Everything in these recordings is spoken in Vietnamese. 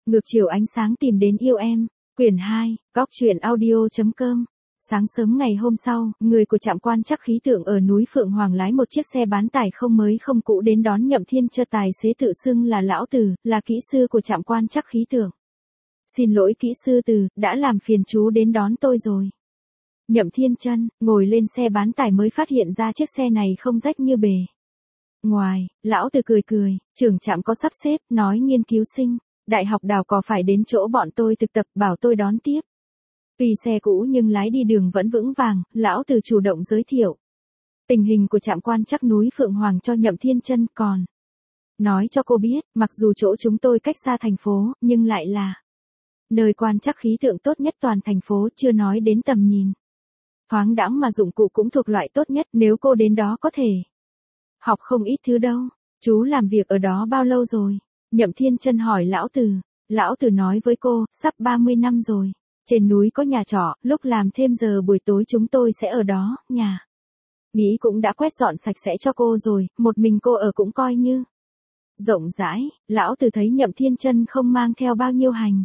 Ngược chiều ánh sáng tìm đến yêu em, quyển 2, góc truyện audio.com. Sáng sớm ngày hôm sau, người của trạm quan trắc khí tượng ở núi Phượng Hoàng lái một chiếc xe bán tải không mới không cũ đến đón Nhậm Thiên Chơ. Tài xế tự xưng là Lão Từ, là kỹ sư của trạm quan trắc khí tượng. Xin lỗi kỹ sư Từ, đã làm phiền chú đến đón tôi rồi. Nhậm Thiên Chân ngồi lên xe bán tải mới phát hiện ra chiếc xe này không rách như bề ngoài. Lão Từ cười cười, trưởng trạm có sắp xếp, nói nghiên cứu sinh Đại học Đào Cò phải đến chỗ bọn tôi thực tập, bảo tôi đón tiếp. Tuy xe cũ nhưng lái đi đường vẫn vững vàng. Lão Từ chủ động giới thiệu tình hình của trạm quan trắc núi Phượng Hoàng cho Nhậm Thiên Chân, còn nói cho cô biết, mặc dù chỗ chúng tôi cách xa thành phố, nhưng lại là nơi quan trắc khí tượng tốt nhất toàn thành phố. Chưa nói đến tầm nhìn thoáng đãng mà dụng cụ cũng thuộc loại tốt nhất, nếu cô đến đó có thể học không ít thứ đâu. Chú làm việc ở đó bao lâu rồi? Nhậm Thiên Chân hỏi Lão Từ. Lão Từ nói với cô, sắp 30 năm rồi. Trên núi có nhà trọ, lúc làm thêm giờ buổi tối chúng tôi sẽ ở đó. Nhà nghĩ cũng đã quét dọn sạch sẽ cho cô rồi, một mình cô ở cũng coi như rộng rãi. Lão Từ thấy Nhậm Thiên Chân không mang theo bao nhiêu hành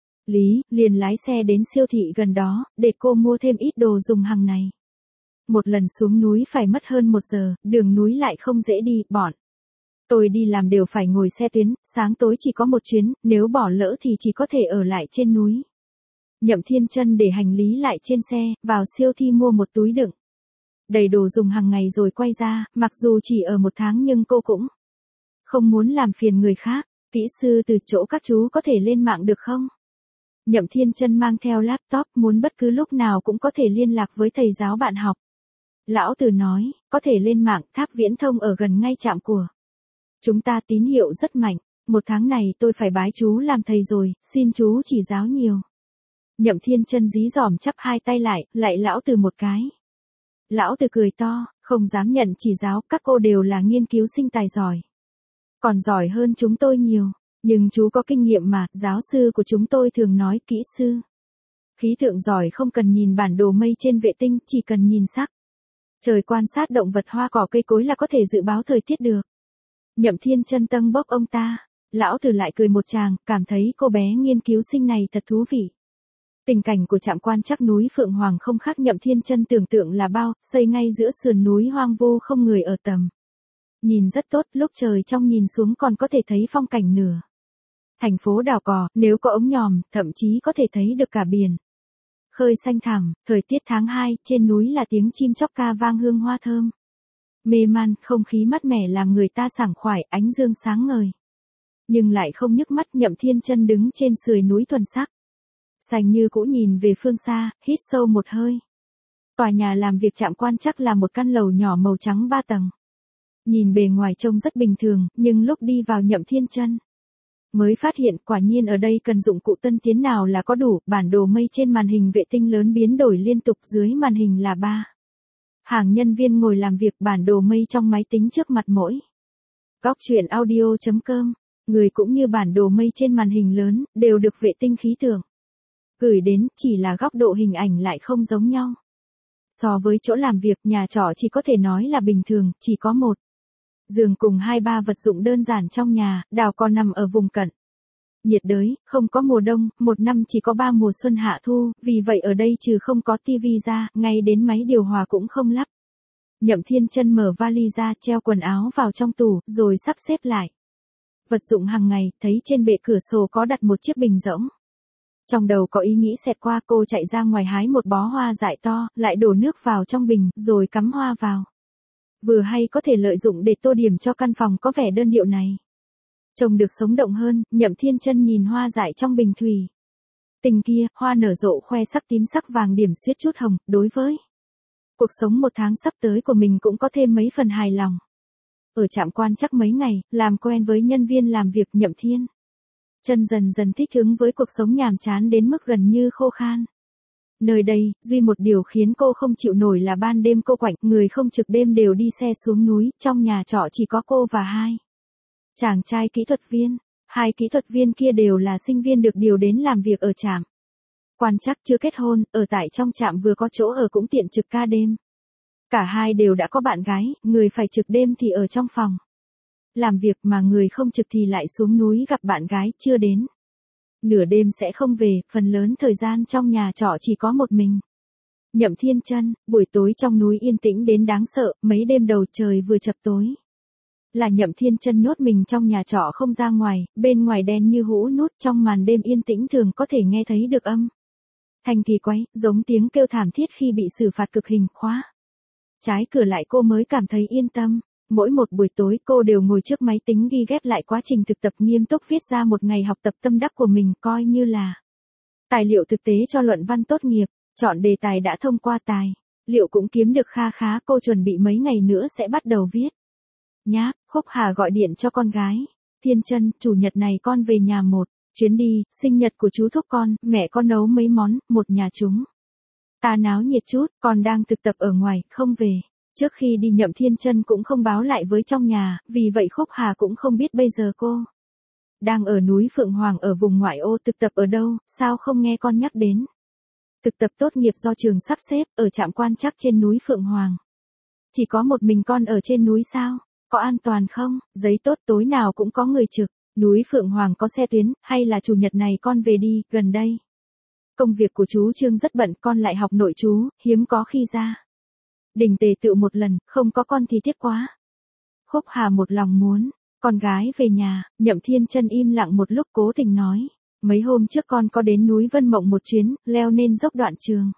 lý, liền lái xe đến siêu thị gần đó, để cô mua thêm ít đồ dùng hàng ngày. Một lần xuống núi phải mất hơn 1 giờ, đường núi lại không dễ đi, bọn tôi đi làm đều phải ngồi xe tuyến, sáng tối chỉ có một chuyến, nếu bỏ lỡ thì chỉ có thể ở lại trên núi. Nhậm Thiên Chân để hành lý lại trên xe, vào siêu thị mua một túi đựng đầy đồ dùng hàng ngày rồi quay ra. Mặc dù chỉ ở 1 tháng nhưng cô cũng không muốn làm phiền người khác. Kỹ sư Từ, chỗ các chú có thể lên mạng được không? Nhậm Thiên Chân mang theo laptop, muốn bất cứ lúc nào cũng có thể liên lạc với thầy giáo bạn học. Lão Từ nói, có thể lên mạng, tháp viễn thông ở gần ngay trạm của chúng ta tín hiệu rất mạnh. 1 tháng này tôi phải bái chú làm thầy rồi, xin chú chỉ giáo nhiều. Nhậm Thiên Chân dí dỏm chắp hai tay lại, lạy Lão Từ một cái. Lão Từ cười to, không dám nhận chỉ giáo, các cô đều là nghiên cứu sinh tài giỏi. Còn giỏi hơn chúng tôi nhiều. Nhưng chú có kinh nghiệm mà, giáo sư của chúng tôi thường nói kỹ sư khí tượng giỏi không cần nhìn bản đồ mây trên vệ tinh, chỉ cần nhìn sắc trời, quan sát động vật, hoa cỏ, cây cối là có thể dự báo thời tiết được. Nhậm Thiên Chân tâng bốc ông ta. Lão Từ lại cười một tràng, cảm thấy cô bé nghiên cứu sinh này thật thú vị. Tình cảnh của trạm quan trắc núi Phượng Hoàng không khác Nhậm Thiên Chân tưởng tượng là bao, xây ngay giữa sườn núi hoang vu không người ở tầm nhìn rất tốt, lúc trời trong nhìn xuống còn có thể thấy phong cảnh nửa thành phố Đào Cò, nếu có ống nhòm, thậm chí có thể thấy được cả biển khơi xanh thẳm. Thời tiết tháng 2, trên núi là tiếng chim chóc ca vang, hương hoa thơm mê man, không khí mát mẻ làm người ta sảng khoái, ánh dương sáng ngời nhưng lại không nhức mắt. Nhậm Thiên Chân đứng trên sườn núi thuần sắc xanh như cũ, nhìn về phương xa, hít sâu một hơi. Tòa nhà làm việc trạm quan trắc là một căn lầu nhỏ màu trắng 3 tầng. Nhìn bề ngoài trông rất bình thường, nhưng lúc đi vào Nhậm Thiên Chân mới phát hiện quả nhiên ở đây cần dụng cụ tân tiến nào là có đủ. Bản đồ mây trên màn hình vệ tinh lớn biến đổi liên tục, dưới màn hình là 3 hàng nhân viên ngồi làm việc. Bản đồ mây trong máy tính trước mặt mỗi góc truyện audio.com. Người cũng như bản đồ mây trên màn hình lớn, đều được vệ tinh khí tượng gửi đến, chỉ là góc độ hình ảnh lại không giống nhau. So với chỗ làm việc, nhà trọ chỉ có thể nói là bình thường, chỉ có một giường cùng 2-3 vật dụng đơn giản trong nhà. Đào Cò nằm ở vùng cận nhiệt đới, không có mùa đông, 1 năm chỉ có 3 mùa xuân hạ thu, vì vậy ở đây trừ không có tivi ra, ngay đến máy điều hòa cũng không lắp. Nhậm Thiên Chân mở vali ra, treo quần áo vào trong tủ, rồi sắp xếp lại vật dụng hàng ngày, thấy trên bệ cửa sổ có đặt một chiếc bình rỗng. Trong đầu có ý nghĩ xẹt qua, cô chạy ra ngoài hái một bó hoa dại to, lại đổ nước vào trong bình, rồi cắm hoa vào. Vừa hay có thể lợi dụng để tô điểm cho căn phòng có vẻ đơn điệu này trông được sống động hơn. Nhậm Thiên Chân nhìn hoa dại trong bình thủy tinh kia, hoa nở rộ khoe sắc tím sắc vàng điểm xuyết chút hồng. Đối với cuộc sống 1 tháng sắp tới của mình cũng có thêm mấy phần hài lòng. Ở trạm quan trắc mấy ngày, làm quen với nhân viên làm việc, Nhậm Thiên Chân dần dần thích ứng với cuộc sống nhàm chán đến mức gần như khô khan. Nơi đây, duy một điều khiến cô không chịu nổi là ban đêm cô quạnh, người không trực đêm đều đi xe xuống núi, trong nhà trọ chỉ có cô và 2 chàng trai kỹ thuật viên. 2 kỹ thuật viên kia đều là sinh viên được điều đến làm việc ở trạm quan trắc, chưa kết hôn, ở tại trong trạm vừa có chỗ ở cũng tiện trực ca đêm. Cả hai đều đã có bạn gái, người phải trực đêm thì ở trong phòng làm việc, mà người không trực thì lại xuống núi gặp bạn gái chưa đến Nửa đêm sẽ không về, phần lớn thời gian trong nhà trọ chỉ có một mình. Nhậm Thiên Chân, buổi tối trong núi yên tĩnh đến đáng sợ, mấy đêm đầu trời vừa chập tối. Là Nhậm Thiên Chân nhốt mình trong nhà trọ không ra ngoài, bên ngoài đen như hũ nút, trong màn đêm yên tĩnh thường có thể nghe thấy được âm thanh kỳ quái, giống tiếng kêu thảm thiết khi bị xử phạt cực hình. Khóa trái cửa lại cô mới cảm thấy yên tâm. Mỗi một buổi tối cô đều ngồi trước máy tính ghi ghép lại quá trình thực tập, nghiêm túc viết ra một ngày học tập tâm đắc của mình, coi như là tài liệu thực tế cho luận văn tốt nghiệp. Chọn đề tài đã thông qua tài liệu cũng kiếm được kha khá, cô chuẩn bị mấy ngày nữa sẽ bắt đầu viết. Nhá, Khúc Hà gọi điện cho con gái. Thiên Chân, chủ nhật này con về nhà một chuyến đi, sinh nhật của chú thúc con, mẹ con nấu mấy món, một nhà chúng ta náo nhiệt chút, con đang thực tập ở ngoài, không về. Trước khi đi Nhậm Thiên Chân cũng không báo lại với trong nhà, vì vậy Khúc Hà cũng không biết bây giờ cô đang ở núi Phượng Hoàng ở vùng ngoại ô. Thực tập ở đâu, sao không nghe con nhắc đến. Thực tập tốt nghiệp do trường sắp xếp, ở trạm quan trắc trên núi Phượng Hoàng. Chỉ có một mình con ở trên núi sao? Có an toàn không? Giấy tốt, tối nào cũng có người trực. Núi Phượng Hoàng có xe tuyến, hay là chủ nhật này con về đi, gần đây. Công việc của chú Trương rất bận, con lại học nội trú, hiếm có khi ra đình tề tựu một lần, không có con thì tiếc quá. Khúc Hà một lòng muốn con gái về nhà. Nhậm Thiên Chân im lặng một lúc, cố tình nói. Mấy hôm trước con có đến núi Vân Mộng một chuyến, leo lên dốc Đoạn Trường.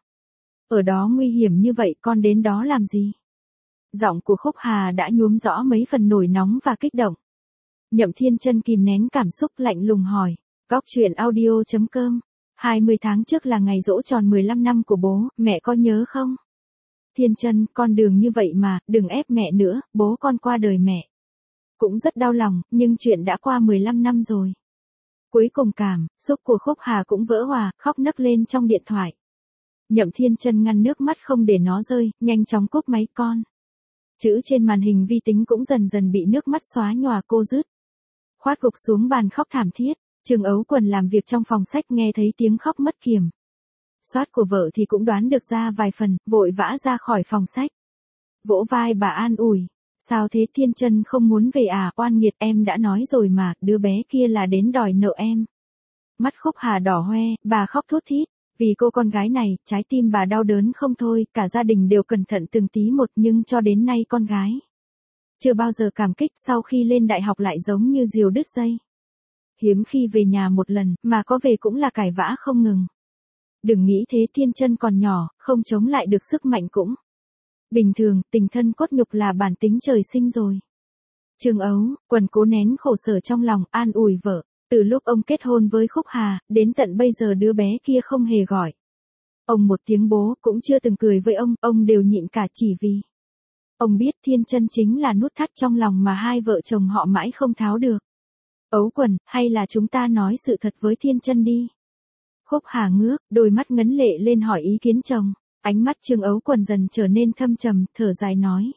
Ở đó nguy hiểm như vậy, con đến đó làm gì? Giọng của Khúc Hà đã nhuốm rõ mấy phần nổi nóng và kích động. Nhậm Thiên Chân kìm nén cảm xúc, lạnh lùng hỏi. Góc truyện audio.com 20 tháng trước là ngày giỗ tròn 15 năm của bố, mẹ có nhớ không? Thiên Chân, con đừng như vậy mà, đừng ép mẹ nữa, bố con qua đời mẹ cũng rất đau lòng, nhưng chuyện đã qua 15 năm rồi. Cuối cùng cảm xúc của Khúc Hà cũng vỡ hòa, khóc nấc lên trong điện thoại. Nhậm Thiên Chân ngăn nước mắt không để nó rơi, nhanh chóng cúp máy. Con chữ trên màn hình vi tính cũng dần dần bị nước mắt xóa nhòa, cô dứt khoát gục xuống bàn khóc thảm thiết. Trương Ấu Quần làm việc trong phòng sách nghe thấy tiếng khóc mất kiểm soát của vợ thì cũng đoán được ra vài phần, vội vã ra khỏi phòng sách. Vỗ vai bà an ủi. Sao thế Thiên Chân, không muốn về à? Oan nghiệt, em đã nói rồi mà, đứa bé kia là đến đòi nợ em. Mắt Khúc Hà đỏ hoe, bà khóc thút thít. Vì cô con gái này, trái tim bà đau đớn không thôi, cả gia đình đều cẩn thận từng tí một, nhưng cho đến nay con gái chưa bao giờ cảm kích. Sau khi lên đại học lại giống như diều đứt dây. Hiếm khi về nhà một lần, mà có về cũng là cãi vã không ngừng. Đừng nghĩ thế, Thiên Chân còn nhỏ, không chống lại được sức mạnh cũng bình thường, tình thân cốt nhục là bản tính trời sinh rồi. Trương Ấu Quần cố nén khổ sở trong lòng, an ủi vợ. Từ lúc ông kết hôn với Khúc Hà, đến tận bây giờ đứa bé kia không hề gọi ông một tiếng bố, cũng chưa từng cười với ông đều nhịn cả, chỉ vì ông biết Thiên Chân chính là nút thắt trong lòng mà hai vợ chồng họ mãi không tháo được. Ấu Quần, hay là chúng ta nói sự thật với Thiên Chân đi. Khúc Hà ngước, đôi mắt ngấn lệ lên hỏi ý kiến chồng. Ánh mắt Trương Ấu Quần dần trở nên thâm trầm, thở dài nói.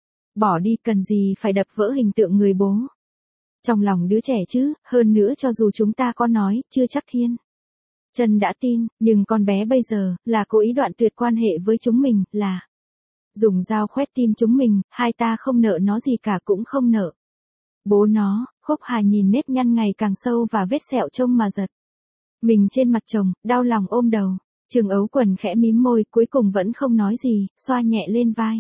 Bỏ đi, cần gì phải đập vỡ hình tượng người bố trong lòng đứa trẻ chứ, hơn nữa cho dù chúng ta có nói, chưa chắc Thiên Chân đã tin, nhưng con bé bây giờ, là cố ý đoạn tuyệt quan hệ với chúng mình, là dùng dao khoét tim chúng mình, hai ta không nợ nó gì cả, cũng không nợ bố nó. Khúc Hà nhìn nếp nhăn ngày càng sâu và vết sẹo trông mà giật mình trên mặt chồng, đau lòng ôm đầu. Trương Ấu Quần khẽ mím môi, cuối cùng vẫn không nói gì, xoa nhẹ lên vai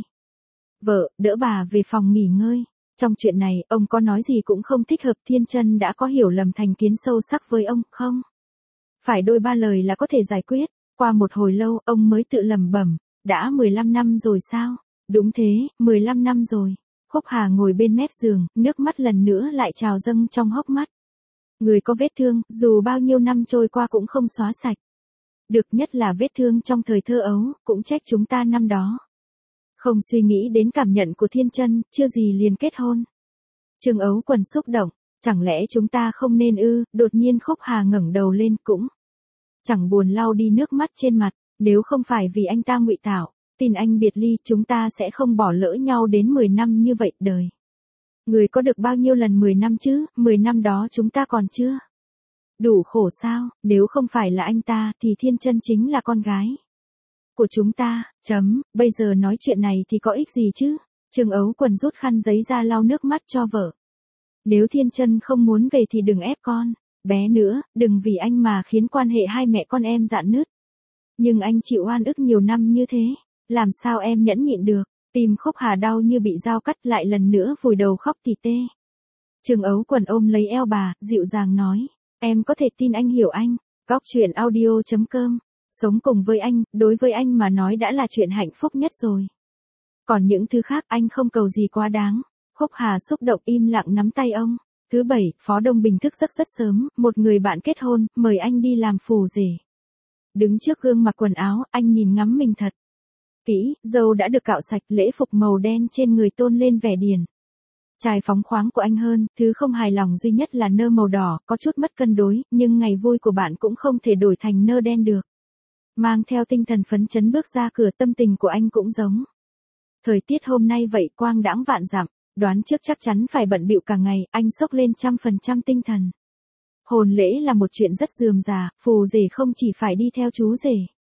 vợ, đỡ bà về phòng nghỉ ngơi. Trong chuyện này, ông có nói gì cũng không thích hợp. Thiên Chân đã có hiểu lầm thành kiến sâu sắc với ông, không phải đôi ba lời là có thể giải quyết. Qua một hồi lâu, ông mới tự lẩm bẩm, đã 15 năm rồi sao? Đúng thế, 15 năm rồi. Khúc Hà ngồi bên mép giường, nước mắt lần nữa lại trào dâng trong hốc mắt. Người có vết thương, dù bao nhiêu năm trôi qua cũng không xóa sạch được, nhất là vết thương trong thời thơ ấu, cũng trách chúng ta năm đó không suy nghĩ đến cảm nhận của Thiên Chân, chưa gì liền kết hôn. Trương Ấu Quần xúc động, chẳng lẽ chúng ta không nên ư? Đột nhiên Khúc Hà ngẩng đầu lên, cũng chẳng buồn lau đi nước mắt trên mặt. Nếu không phải vì anh ta ngụy tạo tin anh biệt ly, chúng ta sẽ không bỏ lỡ nhau đến 10 năm như vậy. Đời người có được bao nhiêu lần 10 năm chứ? 10 năm đó chúng ta còn chưa đủ khổ sao? Nếu không phải là anh ta, thì Thiên Chân chính là con gái của chúng ta. Bây giờ nói chuyện này thì có ích gì chứ? Trương Ấu Quần rút khăn giấy ra lau nước mắt cho vợ. Nếu Thiên Chân không muốn về thì đừng ép con. Bé nữa, đừng vì anh mà khiến quan hệ hai mẹ con em rạn nứt. Nhưng anh chịu oan ức nhiều năm như thế, làm sao em nhẫn nhịn được, tim Khúc Hà đau như bị dao cắt lại lần nữa vùi đầu khóc tỉ tê. Trương Ấu Quần ôm lấy eo bà, dịu dàng nói, em có thể tin anh hiểu anh. Góc chuyện audio.com, sống cùng với anh, đối với anh mà nói đã là chuyện hạnh phúc nhất rồi. Còn những thứ khác anh không cầu gì quá đáng. Khúc Hà xúc động im lặng nắm tay ông. Thứ bảy, Phó Đông Bình thức giấc rất sớm, một người bạn kết hôn, mời anh đi làm phù rể. Đứng trước gương mặc quần áo, anh nhìn ngắm mình thật kỹ, râu đã được cạo sạch, lễ phục màu đen trên người tôn lên vẻ điển trai phóng khoáng của anh hơn, thứ không hài lòng duy nhất là nơ màu đỏ, có chút mất cân đối, nhưng ngày vui của bạn cũng không thể đổi thành nơ đen được. Mang theo tinh thần phấn chấn bước ra cửa, tâm tình của anh cũng giống. Thời tiết hôm nay vậy quang đãng vạn dặm, đoán trước chắc chắn phải bận bịu cả ngày, anh xốc lên 100% tinh thần. Hôn lễ là một chuyện rất rườm rà, phù rể không chỉ phải đi theo chú rể,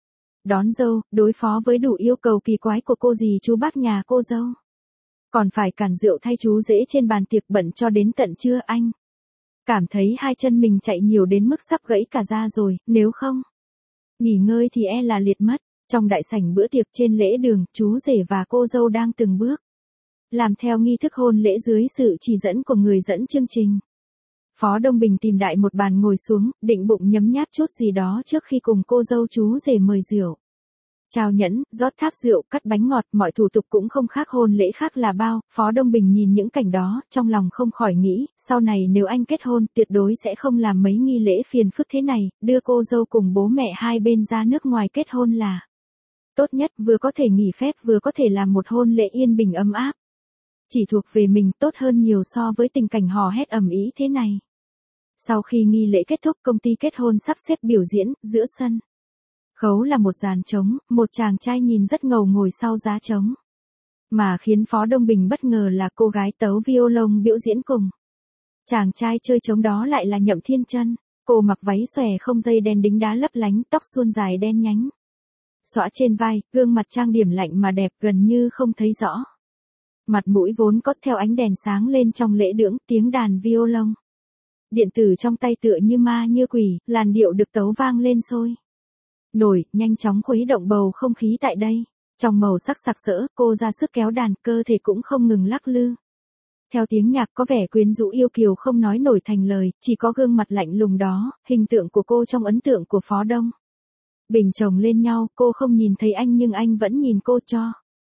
đón dâu, đối phó với đủ yêu cầu kỳ quái của cô dì chú bác nhà cô dâu, còn phải cản rượu thay chú rể trên bàn tiệc, bận cho đến tận trưa. Anh cảm thấy hai chân mình chạy nhiều đến mức sắp gãy cả da rồi, nếu không nghỉ ngơi thì e là liệt mất. Trong đại sảnh bữa tiệc trên lễ đường, chú rể và cô dâu đang từng bước làm theo nghi thức hôn lễ dưới sự chỉ dẫn của người dẫn chương trình. Phó Đông Bình tìm đại một bàn ngồi xuống, định bụng nhấm nháp chút gì đó trước khi cùng cô dâu chú rể mời rượu. Trao nhẫn, rót tháp rượu, cắt bánh ngọt, mọi thủ tục cũng không khác hôn lễ khác là bao. Phó Đông Bình nhìn những cảnh đó, trong lòng không khỏi nghĩ, sau này nếu anh kết hôn, tuyệt đối sẽ không làm mấy nghi lễ phiền phức thế này, đưa cô dâu cùng bố mẹ hai bên ra nước ngoài kết hôn là tốt nhất, vừa có thể nghỉ phép vừa có thể làm một hôn lễ yên bình ấm áp. Chỉ thuộc về mình, tốt hơn nhiều so với tình cảnh hò hét ầm ĩ thế này. Sau khi nghi lễ kết thúc, công ty kết hôn sắp xếp biểu diễn, giữa sân khấu là một dàn trống, một chàng trai nhìn rất ngầu ngồi sau giá trống. Mà khiến Phó Đông Bình bất ngờ là cô gái tấu violon biểu diễn cùng chàng trai chơi trống đó lại là Nhậm Thiên Chân. Cô mặc váy xòe không dây đen đính đá lấp lánh, tóc suôn dài đen nhánh xõa trên vai, gương mặt trang điểm lạnh mà đẹp, gần như không thấy rõ mặt mũi vốn có, theo ánh đèn sáng lên trong lễ đưởng, tiếng đàn violon điện tử trong tay tựa như ma như quỷ, làn điệu được tấu vang lên sôi nổi, nhanh chóng khuấy động bầu không khí tại đây. Trong màu sắc sặc sỡ, cô ra sức kéo đàn, cơ thể cũng không ngừng lắc lư. Theo tiếng nhạc có vẻ quyến rũ yêu kiều không nói nổi thành lời, chỉ có gương mặt lạnh lùng đó, hình tượng của cô trong ấn tượng của Phó Đông Bình chồng lên nhau, cô không nhìn thấy anh nhưng anh vẫn nhìn cô cho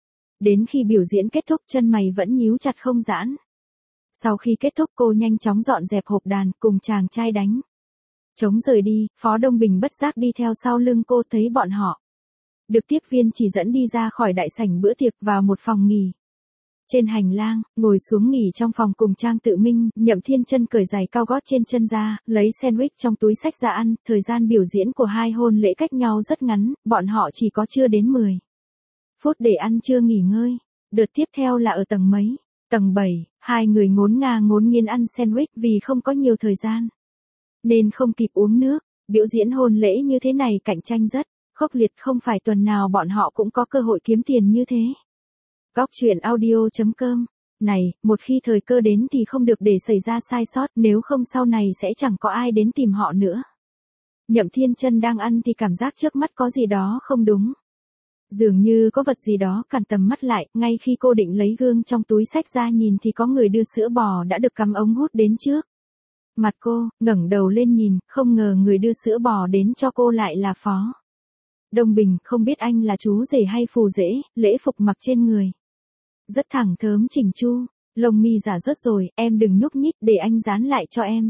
đến khi biểu diễn kết thúc, chân mày vẫn nhíu chặt không giãn. Sau khi kết thúc, cô nhanh chóng dọn dẹp hộp đàn, cùng chàng trai đánh trống rời đi. Phó Đông Bình bất giác đi theo sau lưng cô, thấy bọn họ được tiếp viên chỉ dẫn đi ra khỏi đại sảnh bữa tiệc, vào một phòng nghỉ. Trên hành lang, ngồi xuống nghỉ trong phòng cùng Trang Tự Minh, Nhậm Thiên Chân cởi giày cao gót trên chân ra, lấy sandwich trong túi xách ra ăn. Thời gian biểu diễn của hai hôn lễ cách nhau rất ngắn, bọn họ chỉ có chưa đến 10 phút để ăn trưa nghỉ ngơi. Đợt tiếp theo là ở tầng mấy? Tầng 7, hai người ngốn ngốn nghiến ăn sandwich vì không có nhiều thời gian, nên không kịp uống nước. Biểu diễn hôn lễ như thế này cạnh tranh rất khốc liệt, không phải tuần nào bọn họ cũng có cơ hội kiếm tiền như thế. Góc chuyện audio.com. Này, một khi thời cơ đến thì không được để xảy ra sai sót, nếu không sau này sẽ chẳng có ai đến tìm họ nữa. Nhậm Thiên Chân đang ăn thì cảm giác trước mắt có gì đó không đúng. Dường như có vật gì đó cản tầm mắt lại, ngay khi cô định lấy gương trong túi xách ra nhìn thì có người đưa sữa bò đã được cắm ống hút đến trước mặt cô. Ngẩng đầu lên nhìn, không ngờ người đưa sữa bò đến cho cô lại là Phó Đông Bình. Không biết anh là chú rể hay phù rể, lễ phục mặc trên người rất thẳng thớm chỉnh chu, lông mi giả rớt rồi, em đừng nhúc nhích, để anh dán lại cho em.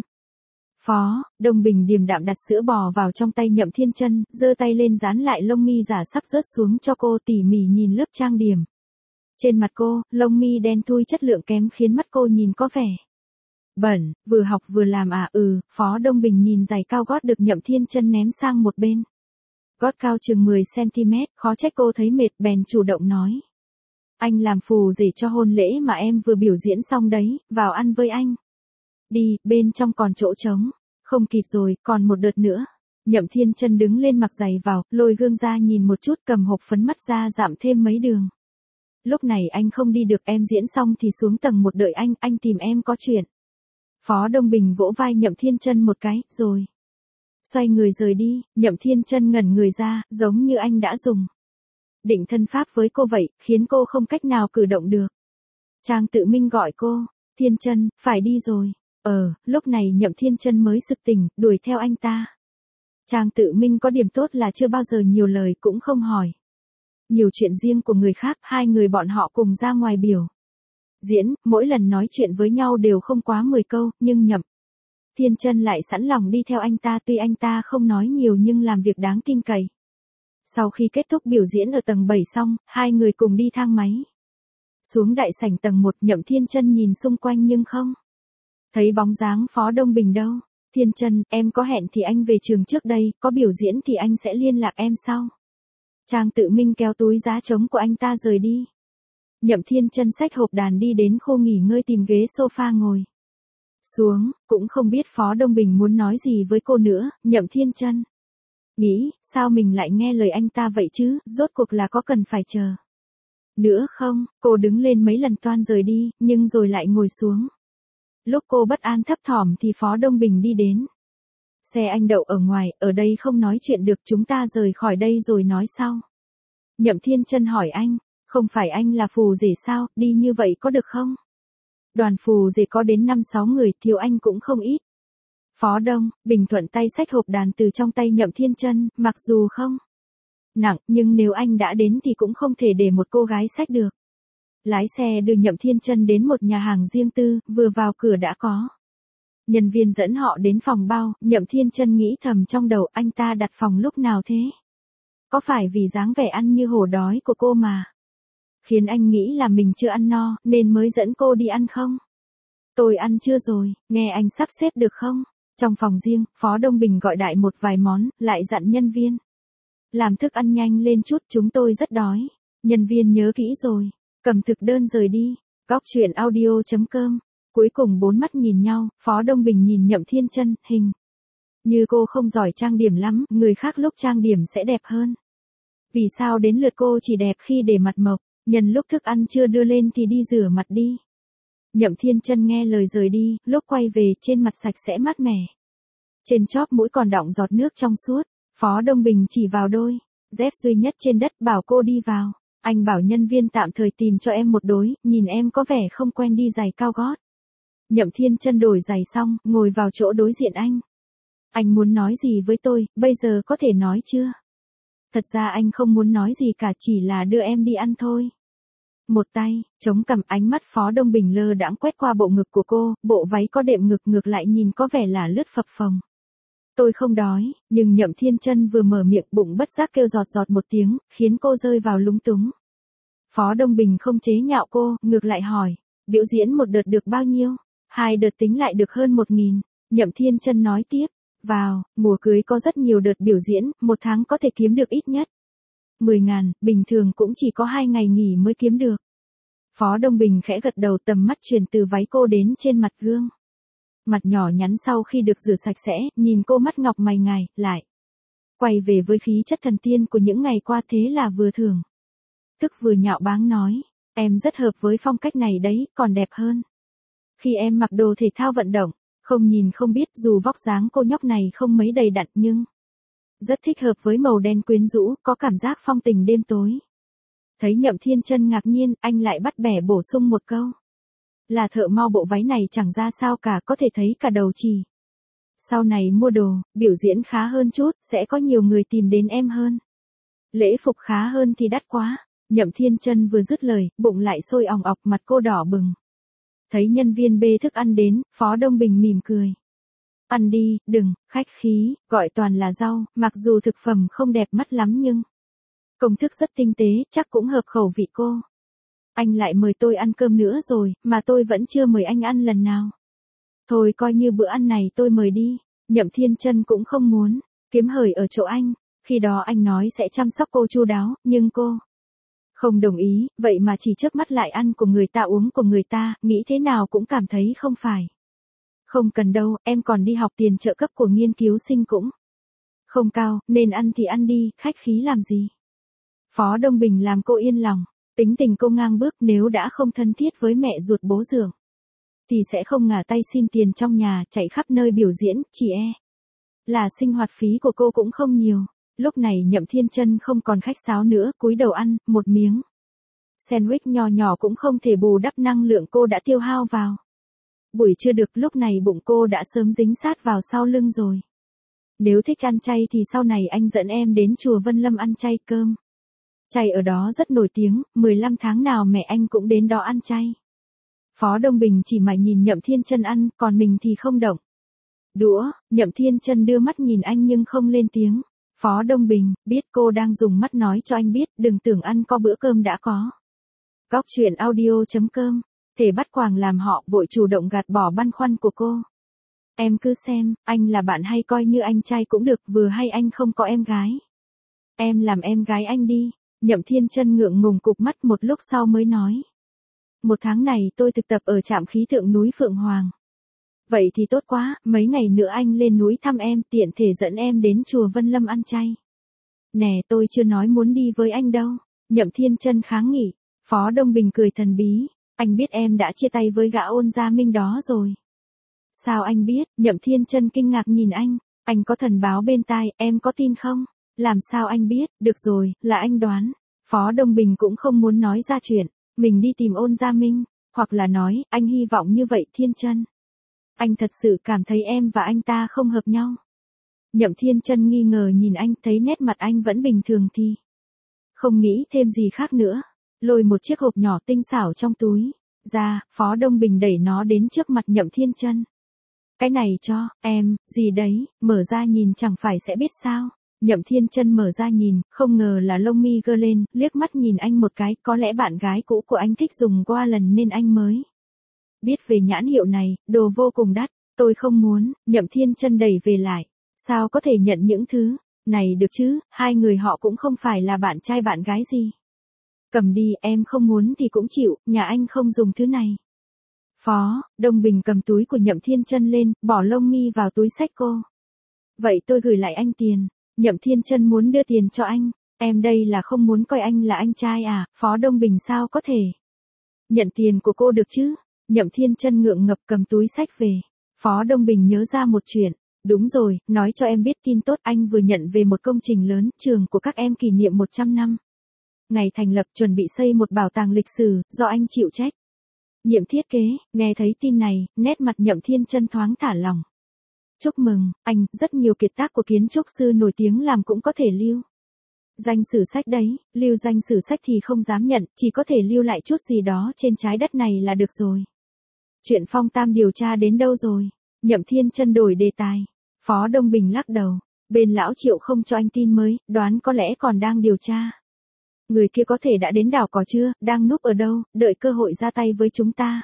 Phó Đông Bình điềm đạm đặt sữa bò vào trong tay Nhậm Thiên Chân, giơ tay lên dán lại lông mi giả sắp rớt xuống cho cô, tỉ mỉ nhìn lớp trang điểm trên mặt cô. Lông mi đen thui chất lượng kém khiến mắt cô nhìn có vẻ bẩn. Vừa học vừa làm à? Phó Đông Bình nhìn giày cao gót được Nhậm Thiên Chân ném sang một bên. Gót cao chừng 10 cm, khó trách cô thấy mệt, bèn chủ động nói. Anh làm phù rể cho hôn lễ mà em vừa biểu diễn xong đấy, vào ăn với anh. Đi, bên trong còn chỗ trống. Không kịp rồi, còn một đợt nữa. Nhậm Thiên Chân đứng lên mặc giày vào, lôi gương ra nhìn một chút, cầm hộp phấn mắt ra giảm thêm mấy đường. Lúc này anh không đi được, em diễn xong thì xuống tầng 1 đợi anh tìm em có chuyện. Phó Đông Bình vỗ vai Nhậm Thiên Chân một cái, rồi. Xoay người rời đi, Nhậm Thiên Chân ngẩn người ra, giống như anh đã dùng định thân pháp với cô vậy, khiến cô không cách nào cử động được. Trang Tự Minh gọi cô, Thiên Chân, phải đi rồi. Lúc này Nhậm Thiên Chân mới sực tỉnh, đuổi theo anh ta. Trang Tự Minh có điểm tốt là chưa bao giờ nhiều lời cũng không hỏi nhiều chuyện riêng của người khác, hai người bọn họ cùng ra ngoài biểu diễn, mỗi lần nói chuyện với nhau đều không quá 10 câu, nhưng Nhậm Thiên Chân lại sẵn lòng đi theo anh ta, tuy anh ta không nói nhiều nhưng làm việc đáng tin cậy. Sau khi kết thúc biểu diễn ở tầng 7 xong, hai người cùng đi thang máy xuống đại sảnh tầng 1, Nhậm Thiên Chân nhìn xung quanh nhưng không thấy bóng dáng Phó Đông Bình đâu. Thiên Chân, em có hẹn thì anh về trường trước đây, có biểu diễn thì anh sẽ liên lạc em sau. Trang Tự Minh kéo túi giá trống của anh ta rời đi. Nhậm Thiên Chân xách hộp đàn đi đến khu nghỉ ngơi tìm ghế sofa ngồi xuống, cũng không biết Phó Đông Bình muốn nói gì với cô nữa. Nhậm Thiên Chân nghĩ, sao mình lại nghe lời anh ta vậy chứ, rốt cuộc là có cần phải chờ nữa không? Cô đứng lên mấy lần toan rời đi, nhưng rồi lại ngồi xuống. Lúc cô bất an thấp thỏm thì Phó Đông Bình đi đến. Xe anh đậu ở ngoài, ở đây không nói chuyện được, chúng ta rời khỏi đây rồi nói sau. Nhậm Thiên Chân hỏi anh, không phải anh là phù rể sao, đi như vậy có được không? Đoàn phù rể có đến 5-6 người, thiếu anh cũng không ít. Phó Đông Bình thuận tay xách hộp đàn từ trong tay Nhậm Thiên Chân, mặc dù không nặng, nhưng nếu anh đã đến thì cũng không thể để một cô gái xách được. Lái xe đưa Nhậm Thiên Chân đến một nhà hàng riêng tư, vừa vào cửa đã có nhân viên dẫn họ đến phòng bao. Nhậm Thiên Chân nghĩ thầm trong đầu, anh ta đặt phòng lúc nào thế? Có phải vì dáng vẻ ăn như hổ đói của cô mà khiến anh nghĩ là mình chưa ăn no, nên mới dẫn cô đi ăn không? Tôi ăn chưa rồi, nghe anh sắp xếp được không? Trong phòng riêng, Phó Đông Bình gọi đại một vài món, lại dặn nhân viên làm thức ăn nhanh lên chút, chúng tôi rất đói. Nhân viên nhớ kỹ rồi, cầm thực đơn rời đi. Góc truyện audio.com. Cuối cùng bốn mắt nhìn nhau, Phó Đông Bình nhìn Nhậm Thiên Chân, hình như cô không giỏi trang điểm lắm, người khác lúc trang điểm sẽ đẹp hơn. Vì sao đến lượt cô chỉ đẹp khi để mặt mộc, nhân lúc thức ăn chưa đưa lên thì đi rửa mặt đi. Nhậm Thiên Chân nghe lời rời đi, lúc quay về trên mặt sạch sẽ mát mẻ. Trên chóp mũi còn đọng giọt nước trong suốt. Phó Đông Bình chỉ vào đôi dép duy nhất trên đất, bảo cô đi vào. Anh bảo nhân viên tạm thời tìm cho em một đối, nhìn em có vẻ không quen đi giày cao gót. Nhậm Thiên Chân đổi giày xong, ngồi vào chỗ đối diện anh. Anh muốn nói gì với tôi, bây giờ có thể nói chưa? Thật ra anh không muốn nói gì cả, chỉ là đưa em đi ăn thôi. Một tay chống cằm, ánh mắt Phó Đông Bình lơ đãng quét qua bộ ngực của cô, bộ váy có đệm ngực ngược lại nhìn có vẻ là lướt phập phồng. Tôi không đói, nhưng Nhậm Thiên Chân vừa mở miệng, bụng bất giác kêu giọt giọt một tiếng, khiến cô rơi vào lúng túng. Phó Đông Bình không chế nhạo cô, ngược lại hỏi, biểu diễn một đợt được bao nhiêu? 2 đợt tính lại được hơn 1.000. Nhậm Thiên Chân nói tiếp, vào mùa cưới có rất nhiều đợt biểu diễn, 1 tháng có thể kiếm được ít nhất 10.000, bình thường cũng chỉ có 2 ngày nghỉ mới kiếm được. Phó Đông Bình khẽ gật đầu, tầm mắt truyền từ váy cô đến trên mặt gương. Mặt nhỏ nhắn sau khi được rửa sạch sẽ, nhìn cô mắt ngọc mày ngài, lại quay về với khí chất thần tiên của những ngày qua, thế là vừa thưởng thức vừa nhạo báng nói, em rất hợp với phong cách này đấy, còn đẹp hơn khi em mặc đồ thể thao vận động. Không nhìn không biết, dù vóc dáng cô nhóc này không mấy đầy đặn nhưng rất thích hợp với màu đen quyến rũ, có cảm giác phong tình đêm tối. Thấy Nhậm Thiên Chân ngạc nhiên, anh lại bắt bẻ bổ sung một câu. Là thợ mau, bộ váy này chẳng ra sao cả, có thể thấy cả đầu chỉ. Sau này mua đồ, biểu diễn khá hơn chút, sẽ có nhiều người tìm đến em hơn. Lễ phục khá hơn thì đắt quá. Nhậm Thiên Chân vừa dứt lời, bụng lại sôi òng ọc, mặt cô đỏ bừng. Thấy nhân viên bê thức ăn đến, Phó Đông Bình mỉm cười. Ăn đi, đừng khách khí, gọi toàn là rau, mặc dù thực phẩm không đẹp mắt lắm nhưng công thức rất tinh tế, chắc cũng hợp khẩu vị cô. Anh lại mời tôi ăn cơm nữa rồi, mà tôi vẫn chưa mời anh ăn lần nào. Thôi coi như bữa ăn này tôi mời đi. Nhậm Thiên Chân cũng không muốn kiếm hời ở chỗ anh. Khi đó anh nói sẽ chăm sóc cô chu đáo, nhưng cô không đồng ý, vậy mà chỉ chớp mắt lại ăn của người ta, uống của người ta, nghĩ thế nào cũng cảm thấy không phải. Không cần đâu, em còn đi học, tiền trợ cấp của nghiên cứu sinh cũng không cao, nên ăn thì ăn đi, khách khí làm gì. Phó Đông Bình làm cô yên lòng. Tính tình cô ngang bước, nếu đã không thân thiết với mẹ ruột bố dượng thì sẽ không ngả tay xin tiền trong nhà, chạy khắp nơi biểu diễn, chỉ là sinh hoạt phí của cô cũng không nhiều. Lúc này Nhậm Thiên Chân không còn khách sáo nữa, cúi đầu ăn một miếng sandwich nhỏ nhỏ cũng không thể bù đắp năng lượng cô đã tiêu hao vào. Buổi trưa được, lúc này bụng cô đã sớm dính sát vào sau lưng rồi. Nếu thích ăn chay thì sau này anh dẫn em đến chùa Vân Lâm ăn chay cơm. Chay ở đó rất nổi tiếng, 15 tháng nào mẹ anh cũng đến đó ăn chay. Phó Đông Bình chỉ mải nhìn Nhậm Thiên Chân ăn, còn mình thì không động đũa. Nhậm Thiên Chân đưa mắt nhìn anh nhưng không lên tiếng. Phó Đông Bình biết cô đang dùng mắt nói cho anh biết, đừng tưởng ăn có bữa cơm đã có. Góc truyện audio.com. Thể bắt quàng làm họ vội chủ động gạt bỏ băn khoăn của cô. Em cứ xem, anh là bạn hay coi như anh trai cũng được, vừa hay anh không có em gái. Em làm em gái anh đi. Nhậm Thiên Chân ngượng ngùng cụp mắt, một lúc sau mới nói. 1 tháng này tôi thực tập ở trạm khí tượng núi Phượng Hoàng. Vậy thì tốt quá, mấy ngày nữa anh lên núi thăm em, tiện thể dẫn em đến chùa Vân Lâm ăn chay. Nè, tôi chưa nói muốn đi với anh đâu. Nhậm Thiên Chân kháng nghị. Phó Đông Bình cười thần bí. Anh biết em đã chia tay với gã Ôn Gia Minh đó rồi. Sao anh biết? Nhậm Thiên Chân kinh ngạc nhìn anh. Anh có thần báo bên tai, em có tin không? Làm sao anh biết? Được rồi, là anh đoán. Phó Đông Bình cũng không muốn nói ra chuyện mình đi tìm Ôn Gia Minh, hoặc là nói, anh hy vọng như vậy. Thiên Chân, anh thật sự cảm thấy em và anh ta không hợp nhau. Nhậm Thiên Chân nghi ngờ nhìn anh, thấy nét mặt anh vẫn bình thường thì không nghĩ thêm gì khác nữa. Lôi một chiếc hộp nhỏ tinh xảo trong túi ra, Phó Đông Bình đẩy nó đến trước mặt Nhậm Thiên Chân. Cái này cho em, gì đấy, mở ra nhìn chẳng phải sẽ biết sao. Nhậm Thiên Chân mở ra nhìn, không ngờ là lông mi gơ lên, liếc mắt nhìn anh một cái, có lẽ bạn gái cũ của anh thích dùng qua lần nên anh mới biết về nhãn hiệu này, đồ vô cùng đắt. Tôi không muốn. Nhậm Thiên Chân đẩy về lại. Sao có thể nhận những thứ này được chứ, hai người họ cũng không phải là bạn trai bạn gái gì. Cầm đi, em không muốn thì cũng chịu, nhà anh không dùng thứ này. Phó Đông Bình cầm túi của Nhậm Thiên Chân lên, bỏ lông mi vào túi xách cô. Vậy tôi gửi lại anh tiền. Nhậm Thiên Chân muốn đưa tiền cho anh. Em đây là không muốn coi anh là anh trai à? Phó Đông Bình sao có thể nhận tiền của cô được chứ? Nhậm Thiên Chân ngượng ngập cầm túi xách về. Phó Đông Bình nhớ ra một chuyện. Đúng rồi, nói cho em biết tin tốt, anh vừa nhận về một công trình lớn, trường của các em kỷ niệm 100 năm. Ngày thành lập, chuẩn bị xây một bảo tàng lịch sử, do anh chịu trách nhiệm thiết kế. Nghe thấy tin này, nét mặt Nhậm Thiên Chân thoáng thả lỏng. Chúc mừng, anh, rất nhiều kiệt tác của kiến trúc sư nổi tiếng làm cũng có thể lưu danh sử sách đấy. Lưu danh sử sách thì không dám nhận, chỉ có thể lưu lại chút gì đó trên trái đất này là được rồi. Chuyện Phong Tam điều tra đến đâu rồi? Nhậm Thiên Chân đổi đề tài. Phó Đông Bình lắc đầu. Bên lão Triệu không cho anh tin mới, đoán có lẽ còn đang điều tra. Người kia có thể đã đến đảo cò chưa, đang núp ở đâu, đợi cơ hội ra tay với chúng ta.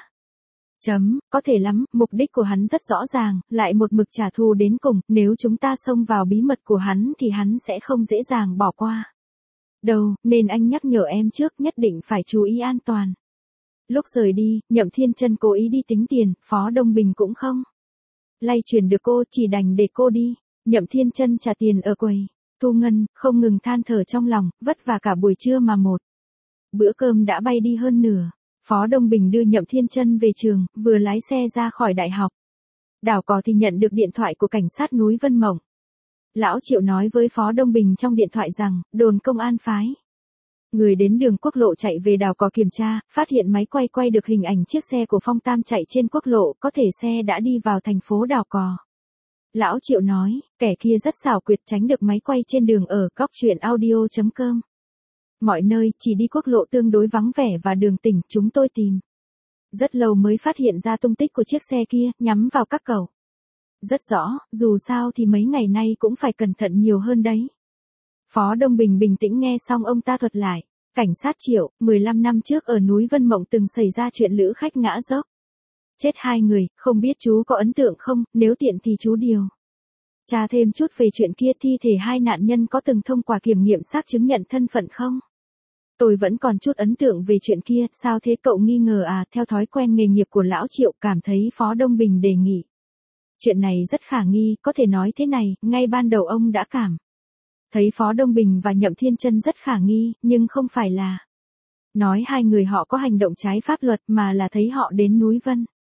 Có thể lắm, mục đích của hắn rất rõ ràng, lại một mực trả thù đến cùng, nếu chúng ta xông vào bí mật của hắn thì hắn sẽ không dễ dàng bỏ qua đâu, nên anh nhắc nhở em trước, nhất định phải chú ý an toàn. Lúc rời đi, Nhậm Thiên Chân cố ý đi tính tiền, Phó Đông Bình cũng không lay chuyển được cô, chỉ đành để cô đi. Nhậm Thiên Chân trả tiền ở quầy thu ngân, không ngừng than thở trong lòng, vất vả cả buổi trưa mà một bữa cơm đã bay đi hơn nửa. Phó Đông Bình đưa Nhậm Thiên Chân về trường, vừa lái xe ra khỏi đại học đảo cò thì nhận được điện thoại của cảnh sát núi Vân Mộng. Lão Triệu nói với Phó Đông Bình trong điện thoại rằng, đồn công an phái người đến đường quốc lộ chạy về đảo cò kiểm tra, phát hiện máy quay được hình ảnh chiếc xe của Phong Tam chạy trên quốc lộ, có thể xe đã đi vào thành phố đảo cò. Lão Triệu nói, kẻ kia rất xảo quyệt tránh được máy quay trên đường. Ở góc truyện audio.com. Mọi nơi, chỉ đi quốc lộ tương đối vắng vẻ và đường tỉnh, chúng tôi tìm rất lâu mới phát hiện ra tung tích của chiếc xe kia, nhắm vào các cẩu. Rất rõ, dù sao thì mấy ngày nay cũng phải cẩn thận nhiều hơn đấy. Phó Đông Bình bình tĩnh nghe xong ông ta thuật lại. Cảnh sát Triệu, 15 năm trước ở núi Vân Mộng từng xảy ra chuyện lữ khách ngã dốc. Chết 2 người, không biết chú có ấn tượng không, nếu tiện thì chú điều tra thêm chút về chuyện kia. Thi thể 2 nạn nhân có từng thông qua kiểm nghiệm xác chứng nhận thân phận không? Tôi vẫn còn chút ấn tượng về chuyện kia. Sao thế, cậu nghi ngờ à? Theo thói quen nghề nghiệp của lão Triệu, cảm thấy Phó Đông Bình đề nghị chuyện này rất khả nghi. Có thể nói thế này, ngay ban đầu ông đã cảm thấy Phó Đông Bình và Nhậm Thiên Chân rất khả nghi, nhưng không phải là nói hai người họ có hành động trái pháp luật, mà là thấy họ đến núi Vân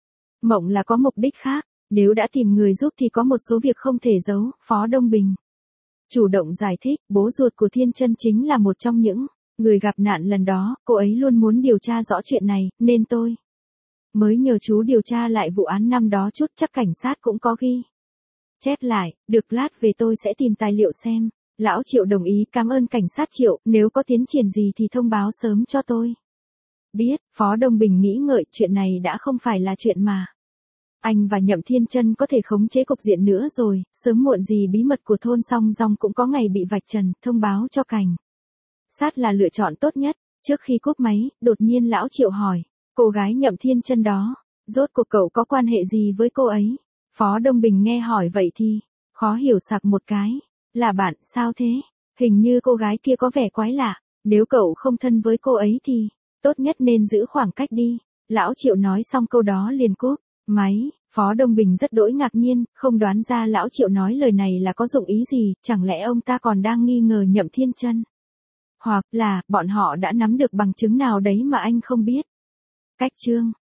Mộng là có mục đích khác, nếu đã tìm người giúp thì có một số việc không thể giấu, Phó Đông Bình chủ động giải thích, bố ruột của Thiên Chân chính là một trong những người gặp nạn lần đó, cô ấy luôn muốn điều tra rõ chuyện này, nên tôi mới nhờ chú điều tra lại vụ án năm đó chút, chắc cảnh sát cũng có ghi chép lại, được lát về tôi sẽ tìm tài liệu xem. Lão Triệu đồng ý, cảm ơn cảnh sát Triệu, nếu có tiến triển gì thì thông báo sớm cho tôi biết. Phó Đông Bình nghĩ ngợi, chuyện này đã không phải là chuyện mà anh và Nhậm Thiên Chân có thể khống chế cục diện nữa rồi, sớm muộn gì bí mật của thôn Song Rong cũng có ngày bị vạch trần, thông báo cho cảnh sát là lựa chọn tốt nhất. Trước khi cúp máy, đột nhiên Lão Triệu hỏi, cô gái Nhậm Thiên Chân đó, rốt cuộc cậu có quan hệ gì với cô ấy? Phó Đông Bình nghe hỏi vậy thì khó hiểu sặc một cái, là bạn, sao thế? Hình như cô gái kia có vẻ quái lạ, nếu cậu không thân với cô ấy thì tốt nhất nên giữ khoảng cách đi. Lão Triệu nói xong câu đó liền cúp máy. Phó Đông Bình rất đỗi ngạc nhiên, không đoán ra Lão Triệu nói lời này là có dụng ý gì, chẳng lẽ ông ta còn đang nghi ngờ Nhậm Thiên Chân? Hoặc là, bọn họ đã nắm được bằng chứng nào đấy mà anh không biết? Cách chương